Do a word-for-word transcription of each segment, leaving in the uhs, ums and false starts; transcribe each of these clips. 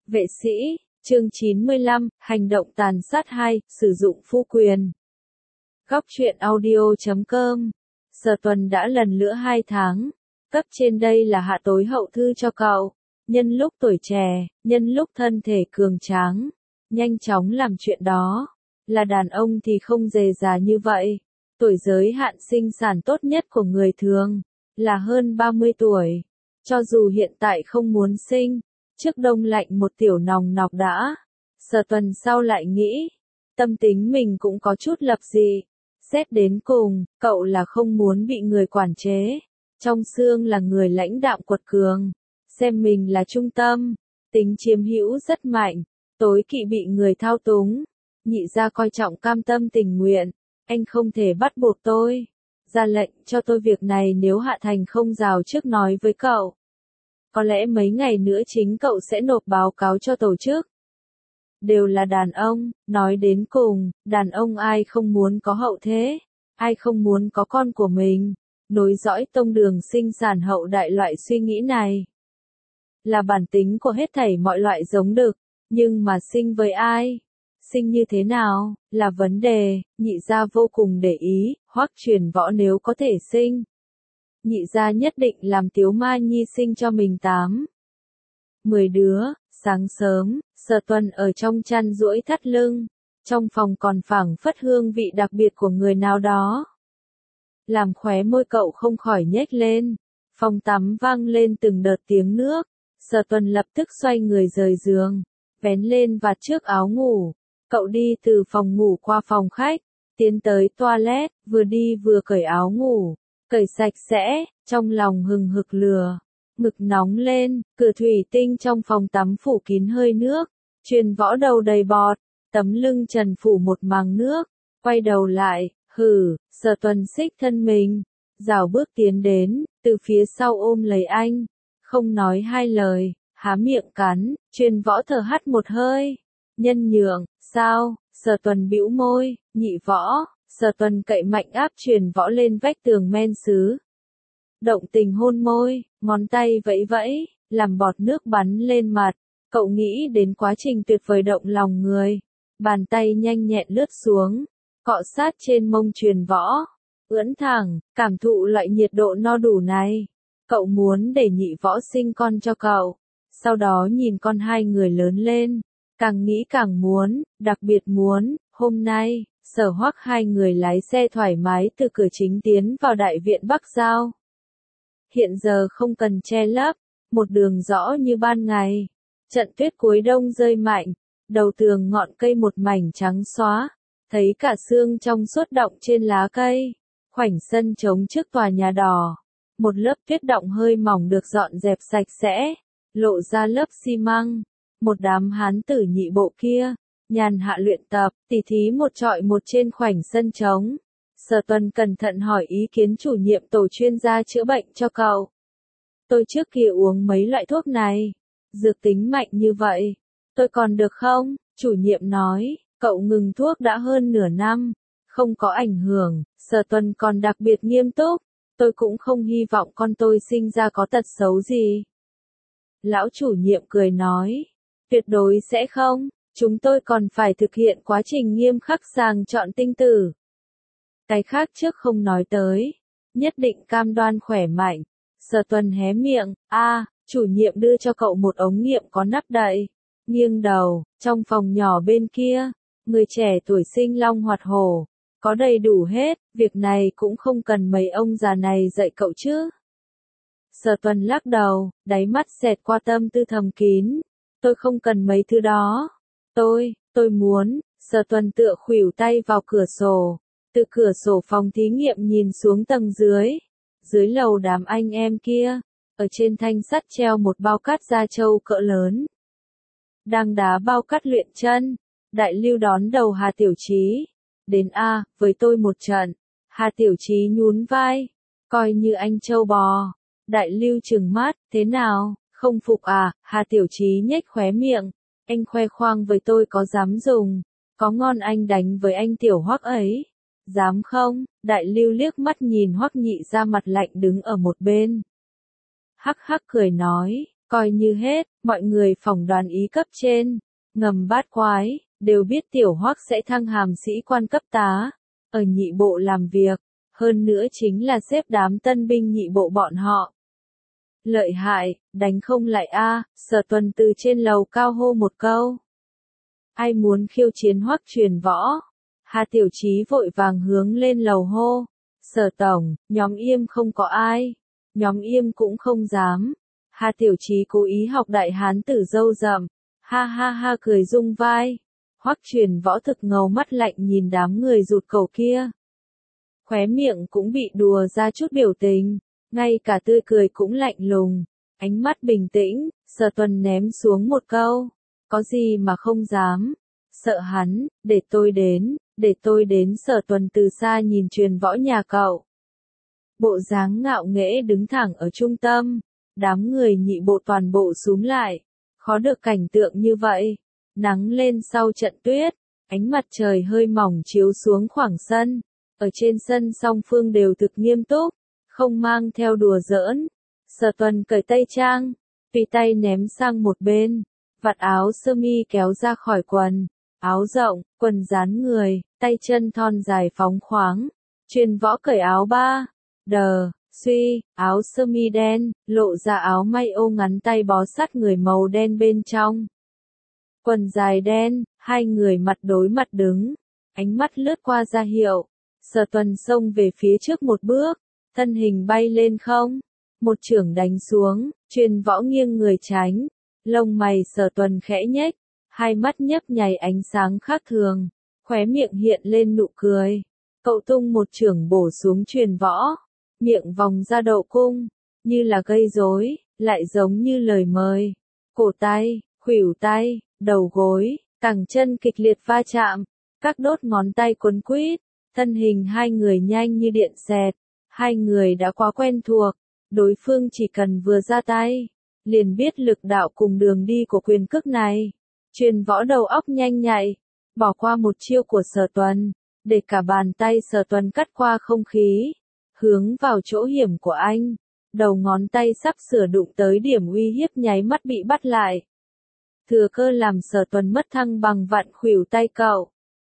Vệ sĩ, chương chín mươi lăm, hành động tàn sát hai, sử dụng phu quyền. Góc truyện audio chấm com. Sở Tuần đã lần lữa hai tháng. Cấp trên đây là hạ tối hậu thư cho cậu. Nhân lúc tuổi trẻ, nhân lúc thân thể cường tráng, nhanh chóng làm chuyện đó. Là đàn ông thì không dề dà như vậy. Tuổi giới hạn sinh sản tốt nhất của người thường là hơn ba mươi tuổi. Cho dù hiện tại không muốn sinh, trước đông lạnh một tiểu nòng nọc đã. Sở Tuần sau lại nghĩ, tâm tính mình cũng có chút lập dị. Xét đến cùng, cậu là không muốn bị người quản chế. Trong xương là người lãnh đạm quật cường. Xem mình là trung tâm. Tính chiếm hữu rất mạnh. Tối kỵ bị người thao túng. Nhị gia coi trọng cam tâm tình nguyện. Anh không thể bắt buộc tôi. Ra lệnh cho tôi việc này nếu Hạ Thành không rào trước nói với cậu. Có lẽ mấy ngày nữa chính cậu sẽ nộp báo cáo cho tổ chức. Đều là đàn ông, nói đến cùng, đàn ông ai không muốn có hậu thế, ai không muốn có con của mình, nối dõi tông đường sinh sản hậu đại. Loại suy nghĩ này là bản tính của hết thảy mọi loại giống đực, nhưng mà sinh với ai, sinh như thế nào, là vấn đề. Nhị gia vô cùng để ý, Hoắc Truyền Võ nếu có thể sinh, nhị gia nhất định làm Tiếu Ma Nhi sinh cho mình tám, mười đứa. Sáng sớm, Sở Tuần ở trong chăn duỗi thắt lưng, trong phòng còn phảng phất hương vị đặc biệt của người nào đó. Làm khóe môi cậu không khỏi nhếch lên, phòng tắm vang lên từng đợt tiếng nước. Sở Tuần lập tức xoay người rời giường, vén lên vạt trước áo ngủ. Cậu đi từ phòng ngủ qua phòng khách, tiến tới toilet, vừa đi vừa cởi áo ngủ, cởi sạch sẽ, trong lòng hừng hực lửa. Ngực nóng lên, cửa thủy tinh trong phòng tắm phủ kín hơi nước, Truyền Võ đầu đầy bọt, tấm lưng trần phủ một màng nước, quay đầu lại, hừ. Sở Tuần xích thân mình, rảo bước tiến đến, từ phía sau ôm lấy anh, không nói hai lời, há miệng cắn. Truyền Võ thở hắt một hơi, nhân nhượng, sao? Sở Tuần bĩu môi, nhị võ. Sở Tuần cậy mạnh áp Truyền Võ lên vách tường men sứ. Động tình hôn môi, ngón tay vẫy vẫy, làm bọt nước bắn lên mặt. Cậu nghĩ đến quá trình tuyệt vời động lòng người. Bàn tay nhanh nhẹn lướt xuống, cọ sát trên mông Truyền Võ, ưỡn thẳng, cảm thụ loại nhiệt độ no đủ này. Cậu muốn để nhị võ sinh con cho cậu, sau đó nhìn con hai người lớn lên. Càng nghĩ càng muốn, đặc biệt muốn. Hôm nay, Sở Hoắc hai người lái xe thoải mái từ cửa chính tiến vào đại viện Bắc Giao. Hiện giờ không cần che lấp, một đường rõ như ban ngày. Trận tuyết cuối đông rơi mạnh, đầu tường ngọn cây một mảnh trắng xóa, thấy cả sương trong suốt động trên lá cây. Khoảnh sân trống trước tòa nhà đỏ, một lớp tuyết động hơi mỏng được dọn dẹp sạch sẽ, lộ ra lớp xi măng. Một đám hán tử nhị bộ kia, nhàn hạ luyện tập, tỉ thí một trọi một trên khoảnh sân trống. Sở Tuần cẩn thận hỏi ý kiến chủ nhiệm tổ chuyên gia chữa bệnh cho cậu. Tôi trước kia uống mấy loại thuốc này, dược tính mạnh như vậy, tôi còn được không? Chủ nhiệm nói, cậu ngừng thuốc đã hơn nửa năm, không có ảnh hưởng. Sở Tuần còn đặc biệt nghiêm túc, tôi cũng không hy vọng con tôi sinh ra có tật xấu gì. Lão chủ nhiệm cười nói, tuyệt đối sẽ không, chúng tôi còn phải thực hiện quá trình nghiêm khắc sàng chọn tinh tử. Cái khác trước không nói tới, nhất định cam đoan khỏe mạnh. Sở Tuần hé miệng, a, chủ nhiệm đưa cho cậu một ống nghiệm có nắp đậy. Nghiêng đầu, trong phòng nhỏ bên kia, người trẻ tuổi sinh long hoạt hổ, có đầy đủ hết, việc này cũng không cần mấy ông già này dạy cậu chứ. Sở Tuần lắc đầu, đáy mắt xẹt qua tâm tư thầm kín. Tôi không cần mấy thứ đó. Tôi, tôi muốn. Sở Tuần tựa khuỷu tay vào cửa sổ. Từ cửa sổ phòng thí nghiệm nhìn xuống tầng dưới. Dưới lầu đám anh em kia, ở trên thanh sắt treo một bao cát da trâu cỡ lớn. Đang đá bao cát luyện chân. Đại Lưu đón đầu Hà Tiểu Chí. Đến a, với tôi một trận. Hà Tiểu Chí nhún vai. Coi như anh trâu bò. Đại Lưu trừng mắt, thế nào, không phục à? Hà Tiểu Chí nhếch khóe miệng. Anh khoe khoang với tôi có dám dùng. Có ngon anh đánh với anh Tiểu Hoắc ấy. Dám không? Đại Lưu liếc mắt nhìn Hoắc Nhị ra mặt lạnh đứng ở một bên. Hắc hắc cười nói, Coi như hết, mọi người phỏng đoán ý cấp trên, ngầm bát quái, đều biết tiểu Hoắc sẽ thăng hàm sĩ quan cấp tá, ở nhị bộ làm việc, hơn nữa chính là xếp đám tân binh nhị bộ bọn họ. Lợi hại, đánh không lại a, Sở Tuần từ trên lầu cao hô một câu. Ai muốn khiêu chiến Hoắc Truyền Võ? Hà Tiểu Chí vội vàng hướng lên lầu hô. Sở tổng, nhóm Yêm không có ai. Nhóm Yêm cũng không dám. Hà Tiểu Chí cố ý học đại hán tử râu rậm. Ha ha ha cười rung vai. Hoắc Truyền Võ thực ngầu mắt lạnh nhìn đám người rụt cầu kia. Khóe miệng cũng bị đùa ra chút biểu tình. Ngay cả tươi cười cũng lạnh lùng. Ánh mắt bình tĩnh, Sở Tuần ném xuống một câu. Có gì mà không dám. Sợ hắn, để tôi đến, để tôi đến. Sở Tuần từ xa nhìn Truyền Võ nhà cậu. Bộ dáng ngạo nghễ đứng thẳng ở trung tâm. Đám người nhị bộ toàn bộ xúm lại. Khó được cảnh tượng như vậy. Nắng lên sau trận tuyết. Ánh mặt trời hơi mỏng chiếu xuống khoảng sân. Ở trên sân song phương đều thực nghiêm túc. Không mang theo đùa giỡn. Sở Tuần cởi tây trang. Tùy tay ném sang một bên. Vạt áo sơ mi kéo ra khỏi quần. Áo rộng, quần dán người, tay chân thon dài phóng khoáng. Truyền Võ cởi áo ba. Đờ, suy, áo sơ mi đen, lộ ra áo may ô ngắn tay bó sát người màu đen bên trong. Quần dài đen, hai người mặt đối mặt đứng. Ánh mắt lướt qua ra hiệu. Sở Tuần xông về phía trước một bước. Thân hình bay lên không. Một chưởng đánh xuống, Truyền Võ nghiêng người tránh. Lông mày Sở Tuần khẽ nhếch. Hai mắt nhấp nháy ánh sáng khác thường. Khóe miệng hiện lên nụ cười. Cậu tung một chưởng bổ xuống Truyền Võ. Miệng vòng ra đậu cung. Như là gây rối, lại giống như lời mời. Cổ tay, khuỷu tay, đầu gối, cẳng chân kịch liệt va chạm. Các đốt ngón tay quấn quýt. Thân hình hai người nhanh như điện xẹt. Hai người đã quá quen thuộc. Đối phương chỉ cần vừa ra tay. Liền biết lực đạo cùng đường đi của quyền cước này. Truyền Võ đầu óc nhanh nhạy. Bỏ qua một chiêu của Sở Tuần. Để cả bàn tay Sở Tuần cắt qua không khí. Hướng vào chỗ hiểm của anh. Đầu ngón tay sắp sửa đụng tới điểm uy hiếp nháy mắt bị bắt lại. Thừa cơ làm Sở Tuần mất thăng bằng vặn khuỷu tay cậu.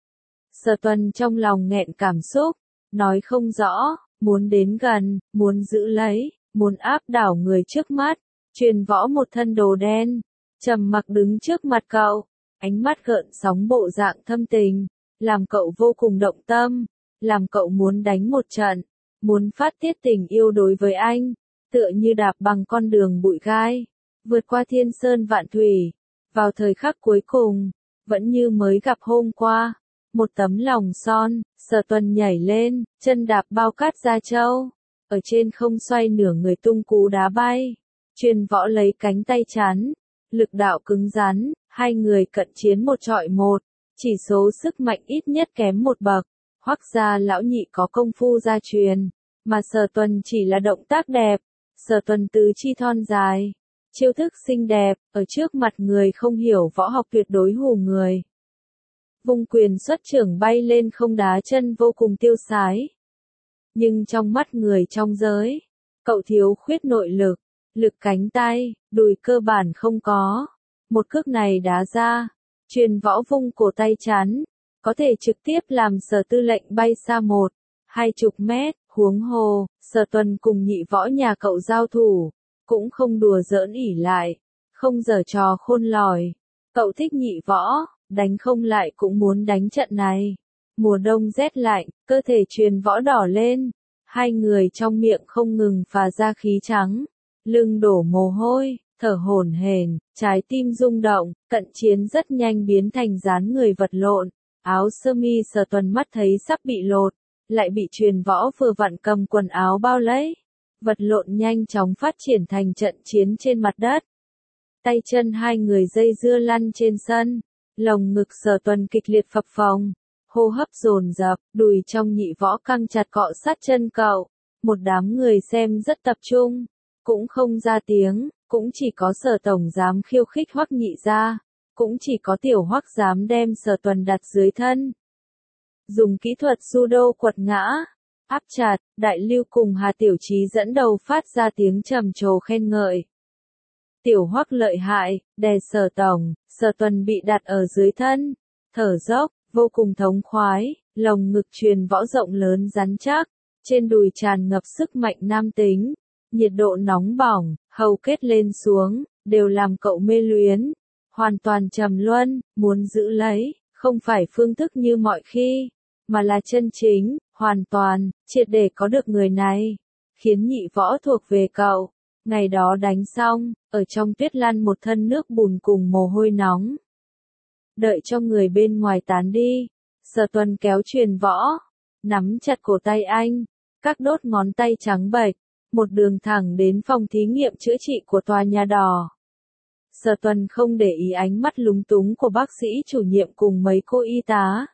Sở Tuần trong lòng nghẹn cảm xúc. Nói không rõ. Muốn đến gần, muốn giữ lấy, muốn áp đảo người trước mắt. Truyền Võ một thân đồ đen. Trầm mặc đứng trước mặt cậu. Ánh mắt gợn sóng bộ dạng thâm tình. Làm cậu vô cùng động tâm. Làm cậu muốn đánh một trận. Muốn phát tiết tình yêu đối với anh. Tựa như đạp bằng con đường bụi gai. Vượt qua thiên sơn vạn thủy. Vào thời khắc cuối cùng. Vẫn như mới gặp hôm qua. Một tấm lòng son. Sở Tuần nhảy lên. Chân đạp bao cát da trâu. Ở trên không xoay nửa người tung cú đá bay. Truyền Võ lấy cánh tay chắn. Lực đạo cứng rắn. Hai người cận chiến một trọi một. Chỉ số sức mạnh ít nhất kém một bậc. Hoắc gia lão nhị có công phu gia truyền. Mà Sở Tuần chỉ là động tác đẹp. Sở Tuần tứ chi thon dài. Chiêu thức xinh đẹp. Ở trước mặt người không hiểu võ học tuyệt đối hù người. Vung quyền xuất chưởng bay lên không đá chân vô cùng tiêu sái. Nhưng trong mắt người trong giới. Cậu thiếu khuyết nội lực. Lực cánh tay, đùi cơ bản không có. Một cước này đá ra. Truyền Võ vung cổ tay chắn. Có thể trực tiếp làm Sở Tư lệnh bay xa một, hai chục mét. Huống hồ, Sở Tuần cùng nhị võ nhà cậu giao thủ. Cũng không đùa giỡn ỉ lại. Không giở trò khôn lỏi. Cậu thích nhị võ. Đánh không lại cũng muốn đánh trận này. Mùa đông rét lạnh, cơ thể Truyền Võ đỏ lên. Hai người trong miệng không ngừng phà ra khí trắng. Lưng đổ mồ hôi, thở hổn hển, trái tim rung động, cận chiến rất nhanh biến thành dáng người vật lộn. Áo sơ mi Sở Tuần mắt thấy sắp bị lột, lại bị Truyền Võ vừa vặn cầm quần áo bao lấy. Vật lộn nhanh chóng phát triển thành trận chiến trên mặt đất. Tay chân hai người dây dưa lăn trên sân. Lồng ngực Sở Tuần kịch liệt phập phồng. Hô hấp dồn dập, đùi trong nhị võ căng chặt cọ sát chân cậu. Một đám người xem rất tập trung. Cũng không ra tiếng, cũng chỉ có Sở tổng dám khiêu khích Hoắc nhị gia. Cũng chỉ có tiểu Hoắc dám đem Sở Tuần đặt dưới thân. Dùng kỹ thuật judo quật ngã. Áp chặt, Đại Lưu cùng Hà Tiểu Chí dẫn đầu phát ra tiếng trầm trồ khen ngợi. Tiểu Hoắc lợi hại, đè Sở Tổng, Sở Tuần bị đặt ở dưới thân, thở dốc, vô cùng thống khoái, lồng ngực truyền võ rộng lớn rắn chắc, trên đùi tràn ngập sức mạnh nam tính, nhiệt độ nóng bỏng, hầu kết lên xuống, đều làm cậu mê luyến, hoàn toàn trầm luân, muốn giữ lấy, không phải phương thức như mọi khi, mà là chân chính, hoàn toàn, triệt để có được người này, khiến nhị võ thuộc về cậu. Ngày đó đánh xong, ở trong tuyết lăn một thân nước bùn cùng mồ hôi nóng. Đợi cho người bên ngoài tán đi, Sở Tuần kéo Truyền Võ, nắm chặt cổ tay anh, các đốt ngón tay trắng bệch, một đường thẳng đến phòng thí nghiệm chữa trị của tòa nhà đỏ. Sở Tuần không để ý ánh mắt lúng túng của bác sĩ chủ nhiệm cùng mấy cô y tá.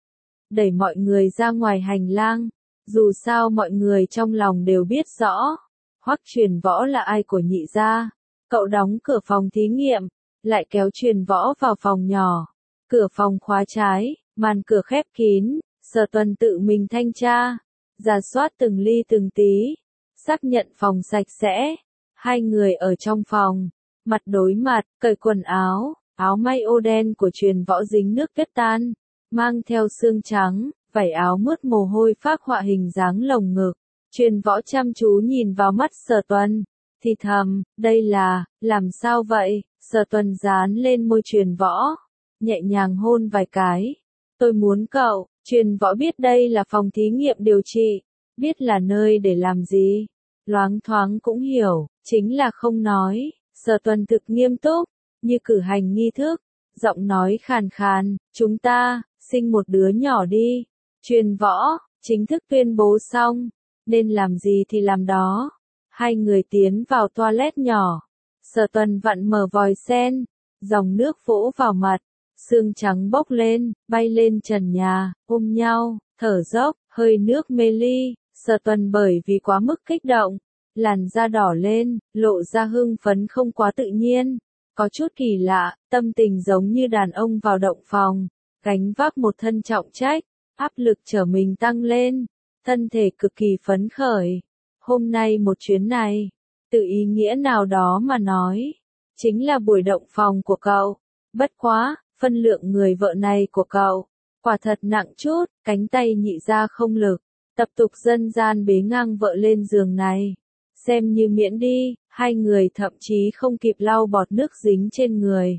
Đẩy mọi người ra ngoài hành lang, dù sao mọi người trong lòng đều biết rõ. Hoắc Truyền Võ là ai của nhị gia. Cậu đóng cửa phòng thí nghiệm, lại kéo Truyền Võ vào phòng nhỏ. Cửa phòng khóa trái, màn cửa khép kín, Sở Tuần tự mình thanh tra, rà soát từng ly từng tí, xác nhận phòng sạch sẽ. Hai người ở trong phòng, mặt đối mặt, cởi quần áo, áo may ô đen của Truyền Võ dính nước kết tan, mang theo xương trắng, vải áo mướt mồ hôi phác họa hình dáng lồng ngực. Truyền Võ chăm chú nhìn vào mắt Sở Tuần, thì thầm, đây là, làm sao vậy? Sở Tuần dán lên môi Truyền Võ, nhẹ nhàng hôn vài cái. Tôi muốn cậu. Truyền Võ biết đây là phòng thí nghiệm điều trị, biết là nơi để làm gì. Loáng thoáng cũng hiểu, chính là không nói. Sở Tuần thực nghiêm túc, như cử hành nghi thức, giọng nói khàn khàn, chúng ta, sinh một đứa nhỏ đi. Truyền Võ, chính thức tuyên bố xong. Nên làm gì thì làm đó. Hai người tiến vào toilet nhỏ. Sở Tuần vặn mở vòi sen, dòng nước vỗ vào mặt, xương trắng bốc lên, bay lên trần nhà, ôm nhau, thở dốc, hơi nước mê ly. Sở Tuần bởi vì quá mức kích động, làn da đỏ lên, lộ ra hưng phấn không quá tự nhiên, có chút kỳ lạ, tâm tình giống như đàn ông vào động phòng, gánh vác một thân trọng trách, áp lực trở mình tăng lên. Thân thể cực kỳ phấn khởi. Hôm nay một chuyến này, từ ý nghĩa nào đó mà nói, chính là buổi động phòng của cậu. Bất quá, phân lượng người vợ này của cậu, quả thật nặng chút, cánh tay nhị ra không lực, tập tục dân gian bế ngang vợ lên giường này. Xem như miễn đi, hai người thậm chí không kịp lau bọt nước dính trên người.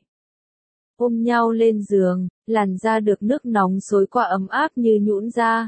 Ôm nhau lên giường, làn da được nước nóng xối qua ấm áp như nhũn ra.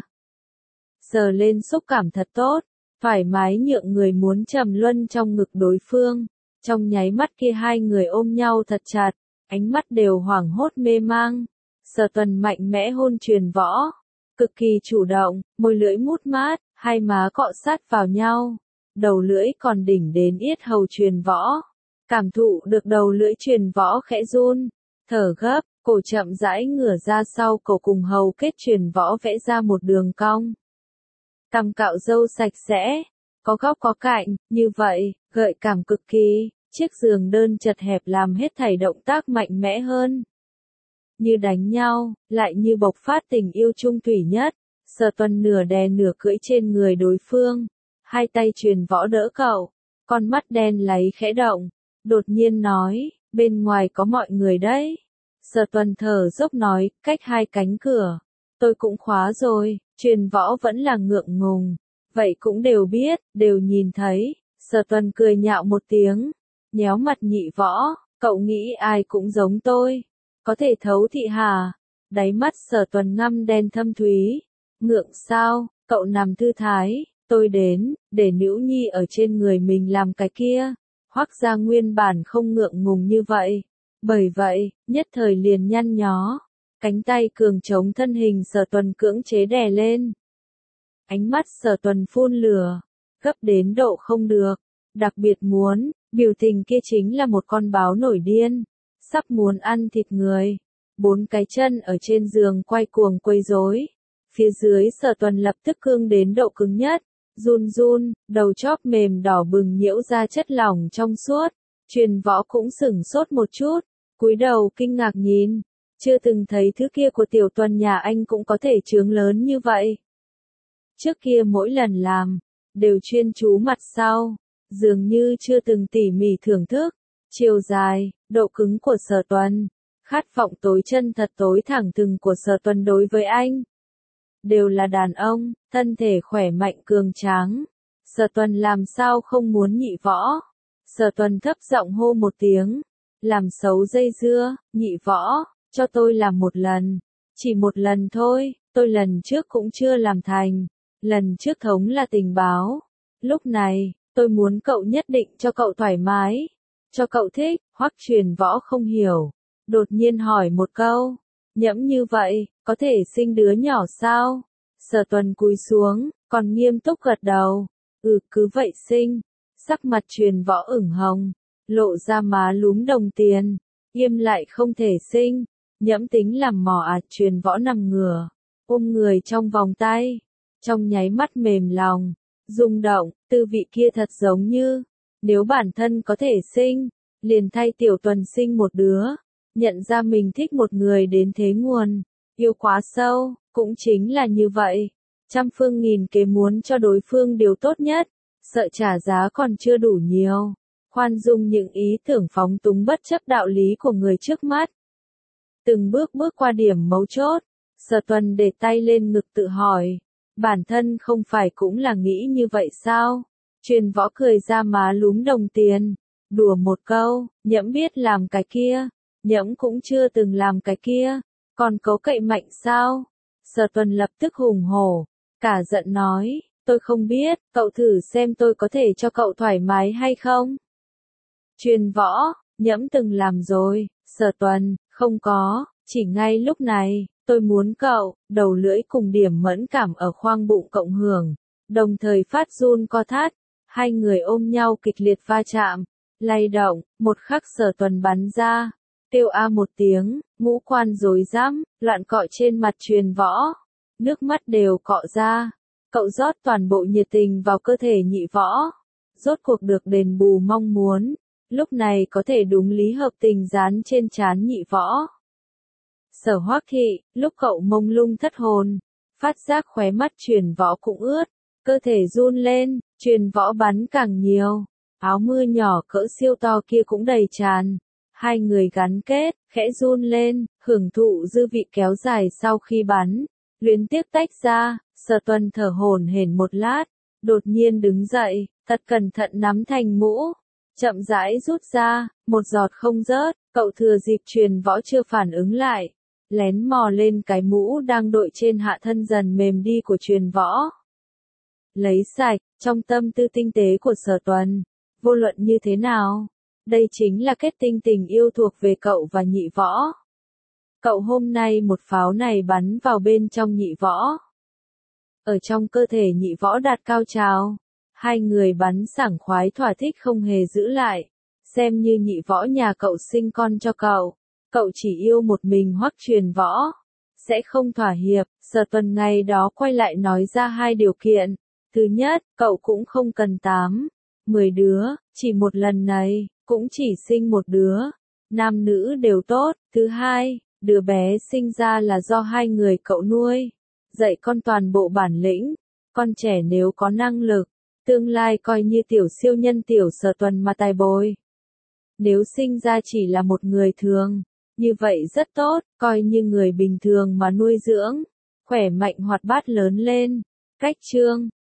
Sờ lên xúc cảm thật tốt, thoải mái nhượng người muốn trầm luân trong ngực đối phương. Trong nháy mắt kia hai người ôm nhau thật chặt, ánh mắt đều hoảng hốt mê mang. Sở Tuần mạnh mẽ hôn Truyền Võ, cực kỳ chủ động, môi lưỡi mút mát, hai má cọ sát vào nhau, đầu lưỡi còn đỉnh đến yết hầu Truyền Võ. Cảm thụ được đầu lưỡi Truyền Võ khẽ run, thở gấp, cổ chậm rãi ngửa ra sau cổ cùng hầu kết Truyền Võ vẽ ra một đường cong. Cằm cạo râu sạch sẽ, có góc có cạnh, như vậy, gợi cảm cực kỳ, chiếc giường đơn chật hẹp làm hết thảy động tác mạnh mẽ hơn. Như đánh nhau, lại như bộc phát tình yêu trung thủy nhất. Sở Tuần nửa đè nửa cưỡi trên người đối phương, hai tay Truyền Võ đỡ cậu, con mắt đen láy khẽ động, đột nhiên nói, bên ngoài có mọi người đấy. Sở Tuần thở dốc nói, cách hai cánh cửa, tôi cũng khóa rồi. Truyền Võ vẫn là ngượng ngùng, vậy cũng đều biết, đều nhìn thấy. Sở Tuần cười nhạo một tiếng, nhéo mặt nhị võ, cậu nghĩ ai cũng giống tôi, có thể thấu thị hà. Đáy mắt Sở Tuần ngăm đen thâm thúy, ngượng sao, cậu nằm thư thái, tôi đến, để nữ nhi ở trên người mình làm cái kia. Hoắc gia nguyên bản không ngượng ngùng như vậy, bởi vậy, nhất thời liền nhăn nhó. Cánh tay cường chống thân hình Sở Tuần cưỡng chế đè lên. Ánh mắt Sở Tuần phun lửa, gấp đến độ không được, đặc biệt muốn, biểu tình kia chính là một con báo nổi điên, sắp muốn ăn thịt người. Bốn cái chân ở trên giường quay cuồng quấy rối. Phía dưới Sở Tuần lập tức cương đến độ cứng nhất, run run, đầu chóp mềm đỏ bừng nhiễu ra chất lỏng trong suốt. Truyền Võ cũng sửng sốt một chút, cúi đầu kinh ngạc nhìn. Chưa từng thấy thứ kia của Tiểu Tuần nhà anh cũng có thể trướng lớn như vậy. Trước kia mỗi lần làm, đều chuyên chú mặt sau, dường như chưa từng tỉ mỉ thưởng thức. chiều dài, độ cứng của Sở Tuần, khát vọng tối chân thật tối thẳng thừng của Sở Tuần đối với anh. Đều là đàn ông, thân thể khỏe mạnh cường tráng. Sở Tuần làm sao không muốn nhị võ. Sở Tuần thấp giọng hô một tiếng. Làm xấu dây dưa, nhị võ, cho tôi làm một lần. Chỉ một lần thôi, tôi lần trước cũng chưa làm thành. Lần trước thống là tình báo. Lúc này, tôi muốn cậu nhất định cho cậu thoải mái. Cho cậu thích, Hoắc Truyền Võ không hiểu. Đột nhiên hỏi một câu. Nhẫm như vậy, có thể sinh đứa nhỏ sao? Sở Tuần cúi xuống, còn nghiêm túc gật đầu. Ừ, cứ vậy sinh. Sắc mặt Truyền Võ ửng hồng, lộ ra má lúm đồng tiền. Im lại không thể sinh. Nhẫm tính làm mò à? Truyền Võ nằm ngửa, ôm người trong vòng tay. Trong nháy mắt mềm lòng, rung động, tư vị kia thật giống như, nếu bản thân có thể sinh, liền thay Tiểu Tuần sinh một đứa. Nhận ra mình thích một người đến thế nguồn, yêu quá sâu, cũng chính là như vậy. Trăm phương nghìn kế muốn cho đối phương điều tốt nhất, sợ trả giá còn chưa đủ nhiều. Khoan dung những ý tưởng phóng túng bất chấp đạo lý của người trước mắt. Từng bước bước qua điểm mấu chốt, Sở Tuần để tay lên ngực tự hỏi. Bản thân không phải cũng là nghĩ như vậy sao? Truyền Võ cười ra má lúm đồng tiền. Đùa một câu, nhẫm biết làm cái kia. Nhẫm cũng chưa từng làm cái kia. Còn cấu cậy mạnh sao? Sở Tuần lập tức hùng hổ. Cả giận nói, tôi không biết, cậu thử xem tôi có thể cho cậu thoải mái hay không? Truyền Võ, nhẫm từng làm rồi. Sở Tuần, không có, chỉ ngay lúc này. Tôi muốn cậu, đầu lưỡi cùng điểm mẫn cảm ở khoang bụng cộng hưởng, đồng thời phát run co thắt, hai người ôm nhau kịch liệt va chạm, lay động, một khắc Sở Tuần bắn ra, kêu a một tiếng, ngũ quan rối rắm, loạn cọ trên mặt Truyền Võ, nước mắt đều cọ ra, cậu rót toàn bộ nhiệt tình vào cơ thể nhị võ, rốt cuộc được đền bù mong muốn, lúc này có thể đúng lý hợp tình dán trên trán nhị võ. Sở Hoắc Thị, lúc cậu mông lung thất hồn, phát giác khóe mắt Truyền Võ cũng ướt, cơ thể run lên, Truyền Võ bắn càng nhiều, áo mưa nhỏ cỡ siêu to kia cũng đầy tràn, hai người gắn kết, khẽ run lên, hưởng thụ dư vị kéo dài sau khi bắn, luyến tiếc tách ra, Sở Tuần thở hổn hển một lát, đột nhiên đứng dậy, thật cẩn thận nắm thành mũ, chậm rãi rút ra, một giọt không rớt, cậu thừa dịp Truyền Võ chưa phản ứng lại. Lén mò lên cái mũ đang đội trên hạ thân dần mềm đi của Truyền Võ. Lấy sạch, trong tâm tư tinh tế của Sở Tuần, vô luận như thế nào, đây chính là kết tinh tình yêu thuộc về cậu và nhị võ. Cậu hôm nay một pháo này bắn vào bên trong nhị võ. Ở trong cơ thể nhị võ đạt cao trào, hai người bắn sảng khoái thỏa thích không hề giữ lại, xem như nhị võ nhà cậu sinh con cho cậu. Cậu chỉ yêu một mình Hoắc Truyền Võ, sẽ không thỏa hiệp. Sở Tuần ngày đó quay lại nói ra hai điều kiện. Thứ nhất, cậu cũng không cần tám, mười đứa, chỉ một lần này, cũng chỉ sinh một đứa. Nam nữ đều tốt. Thứ hai, đứa bé sinh ra là do hai người cậu nuôi, dạy con toàn bộ bản lĩnh. Con trẻ nếu có năng lực, tương lai coi như tiểu siêu nhân tiểu Sở Tuần mà tài bồi. Nếu sinh ra chỉ là một người thường, như vậy rất tốt, coi như người bình thường mà nuôi dưỡng, khỏe mạnh hoạt bát lớn lên. Cách chương